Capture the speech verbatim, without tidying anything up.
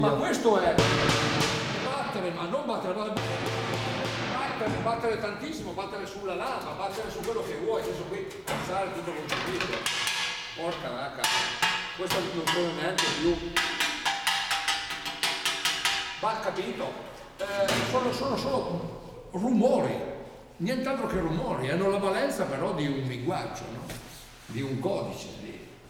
Ma questo è battere, ma non battere, no, battere, battere tantissimo, battere sulla lama, battere su quello che vuoi, adesso qui passare tutto concepito. Porca vacca, questo non vuole neanche più. Va capito? Eh, sono, sono solo rumori, nient'altro che rumori, hanno la valenza però di un linguaggio, no? Di un codice lì.